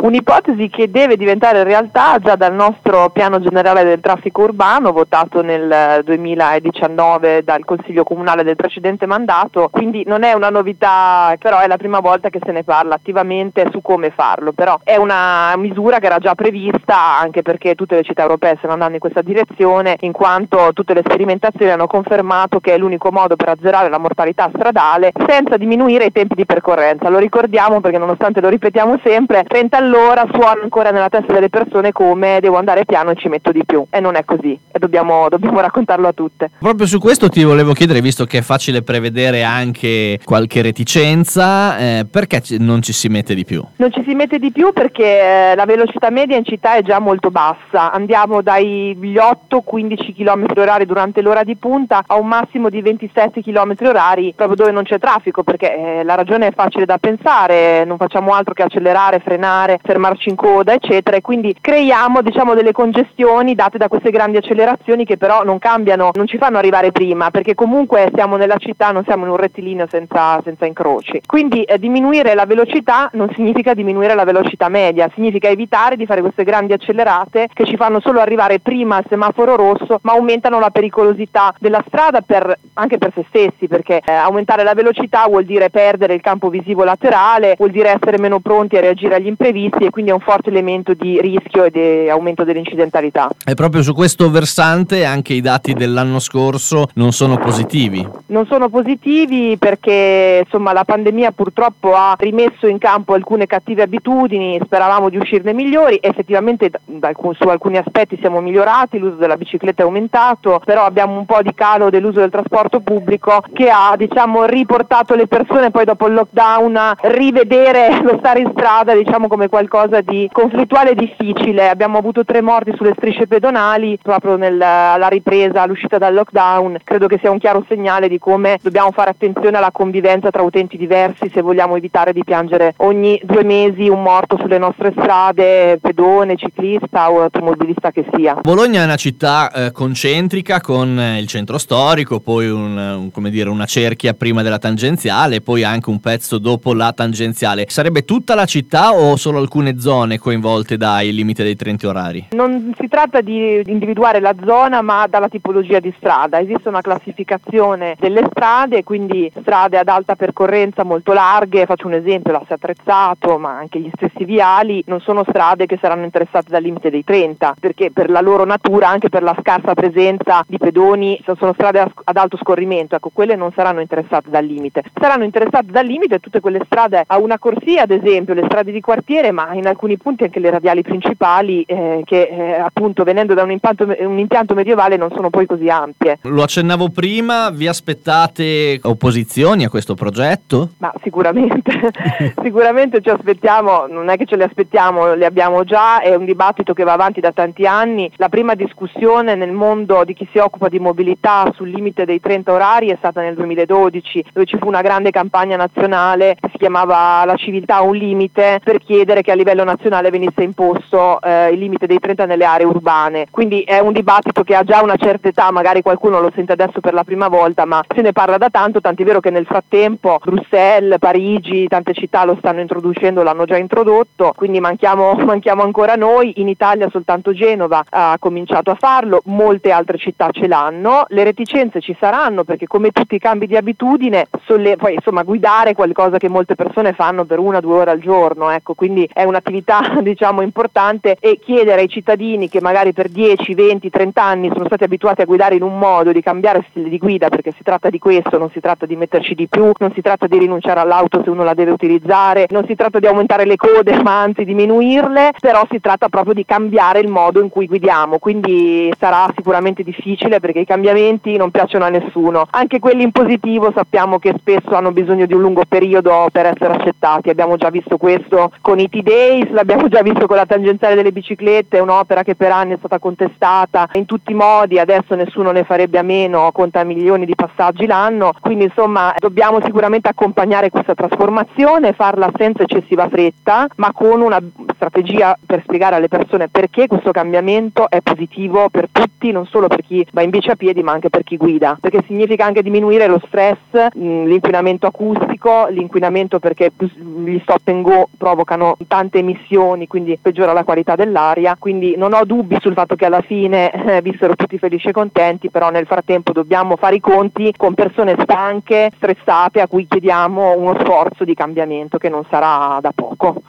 un'ipotesi che deve diventare realtà già dal nostro piano generale del traffico urbano, votato nel 2019 dal Consiglio Comunale del precedente mandato, quindi non è una novità, però è la prima volta che se ne parla attivamente su come farlo, però è una misura che era già prevista, anche perché tutte le città europee stanno andando in questa direzione, in quanto tutte le sperimentazioni hanno confermato che è l'unico modo per azzerare la mortalità stradale senza diminuire i tempi di percorrenza. Lo ricordiamo perché, nonostante lo ripetiamo sempre, 30 all'ora suona ancora nella testa delle persone come devo andare piano e ci metto di più, e non è così, e dobbiamo raccontarlo a tutte. Proprio su questo ti volevo chiedere, visto che è facile prevedere anche qualche reticenza, perché non ci si mette di più? Non ci si mette di più perché la velocità media in città è già molto bassa, andiamo dagli 8-15 km orari durante l'ora di punta a un massimo di 27 km orari proprio dove non c'è traffico, perché la ragione è facile da pensare, non facciamo altro che accelerare, frenare, fermarci in coda eccetera, e quindi creiamo delle congestioni date da queste grandi accelerazioni che però non cambiano, non ci fanno arrivare prima, perché comunque siamo nella città, non siamo in un rettilineo senza incroci. Quindi diminuire la velocità non significa diminuire la velocità media, significa evitare di fare queste grandi accelerate che ci fanno solo arrivare prima al semaforo rosso, ma aumentano la pericolosità della strada anche per se stessi, perché aumentare la velocità vuol dire perdere il campo visivo laterale, vuol dire essere meno pronti a reagire agli imprevisti, e quindi è un forte elemento di rischio e di aumento dell'incidentalità. E proprio su questo versante anche i dati dell'anno scorso non sono positivi. Non sono positivi perché la pandemia purtroppo ha rimesso in campo alcune cattive abitudini, speravamo di uscirne migliori, effettivamente su alcuni aspetti siamo migliorati, l'uso della bicicletta è aumentato, però abbiamo un po' di calo dell'uso del trasporto pubblico che ha riportato le persone poi dopo il lockdown a rivedere lo stare in strada come qualcosa di conflittuale e difficile. Abbiamo avuto 3 morti sulle strisce pedonali proprio alla ripresa, all'uscita dal lockdown. Credo che sia un chiaro segnale di come dobbiamo fare attenzione alla convivenza tra utenti diversi se vogliamo evitare di piangere ogni 2 mesi un morto sulle nostre strade, pedone, ciclista o automobilista che sia. Bologna è una città concentrica con il centro storico, poi una cerchia prima della tangenziale, poi anche un pezzo dopo la tangenziale. Sarebbe tutta la città o solo alcune zone coinvolte dai limiti dei 30 orari? Non si tratta di individuare la zona, ma dalla tipologia di strada. Esiste una classificazione delle strade, quindi strade ad alta percorrenza molto larghe, faccio un esempio, l'asse attrezzato, ma anche gli stessi viali, non sono strade che saranno interessate dal limite dei 30, perché per la loro natura, anche per la scarsa presenza di pedoni, sono strade ad alto scorrimento, quelle non saranno interessate dal limite. Saranno interessate dal limite tutte quelle strade a una corsia, ad esempio, le strade di quartiere, ma in alcuni punti anche le radiali principali, che appunto venendo da un impianto medievale non sono poi così ampie. Lo accennavo prima, vi aspettate opposizioni a questo progetto? Ma sicuramente, sicuramente ci aspettiamo, non è che ce le aspettiamo, le abbiamo già, è un dibattito che va avanti da tanti anni. La prima discussione nel mondo di chi si occupa di mobilità sul limite dei 30 orari è stata nel 2012, dove ci fu una grande campagna nazionale che si chiamava La civiltà ha un limite, per chiedere che a livello nazionale venisse imposto il limite dei 30 nelle aree urbane. Quindi è un dibattito che ha già una certa età, magari qualcuno lo sente adesso per la prima volta, ma se ne parla da tanto, tant'è vero che nel frattempo Bruxelles, Parigi, tante città lo stanno introducendo, l'hanno già introdotto, quindi manchiamo ancora noi. In Italia soltanto Genova ha cominciato a farlo, molte altre città ce l'hanno. Le reticenze ci saranno perché, come tutti i cambi di abitudine, poi guidare qualcosa che molte persone fanno per 1 o 2 ore al giorno, quindi è un'attività importante, e chiedere ai cittadini che magari per 10, 20, 30 anni sono stati abituati a guidare in un modo, di cambiare stile di guida, perché si tratta di questo, non si tratta di metterci di più, non si tratta di rinunciare all'auto se uno la deve utilizzare, non si tratta di aumentare le code ma anzi diminuirle, però si tratta proprio di cambiare il modo in cui guidiamo. Quindi sarà sicuramente difficile perché i cambiamenti non piacciono a nessuno, anche quelli in positivo sappiamo che spesso hanno bisogno di un lungo periodo per essere accettati. Abbiamo già visto questo con i T-Days, l'abbiamo già visto con la tangenziale delle biciclette, un'opera che per anni è stata contestata in tutti i modi, adesso nessuno ne farebbe a meno, conta milioni di passaggi l'anno, quindi dobbiamo sicuramente accompagnare questa trasformazione, farla senza eccessiva fretta, ma con una strategia per spiegare alle persone perché questo cambiamento è positivo per tutti, non solo per chi va in bici a piedi ma anche per chi guida, perché significa anche diminuire lo stress, l'inquinamento acustico, l'inquinamento perché gli stop and go provocano tante emissioni, quindi peggiora la qualità dell'aria, quindi non ho dubbi sul fatto che alla fine vissero tutti felici e contenti, però nel frattempo dobbiamo fare i conti con persone stanche, stressate, a cui chiediamo uno sforzo di cambiamento che non sarà da poco.